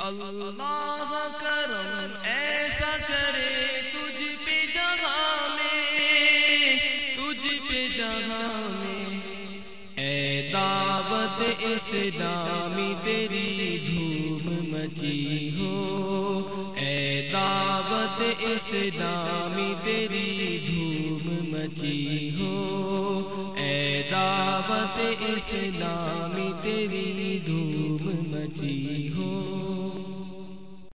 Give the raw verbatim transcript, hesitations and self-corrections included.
اللہ کرم ایسا کرے تجھ پہ جہاں میں، تجھ پہ جہاں میں، اے دعوت اسلامی تیری دھوم مچی ہو، اے دعوت اسلامی تیری دھوم مچی ہو، اے دعوت اسلامی تیری دھوم مچی ہو۔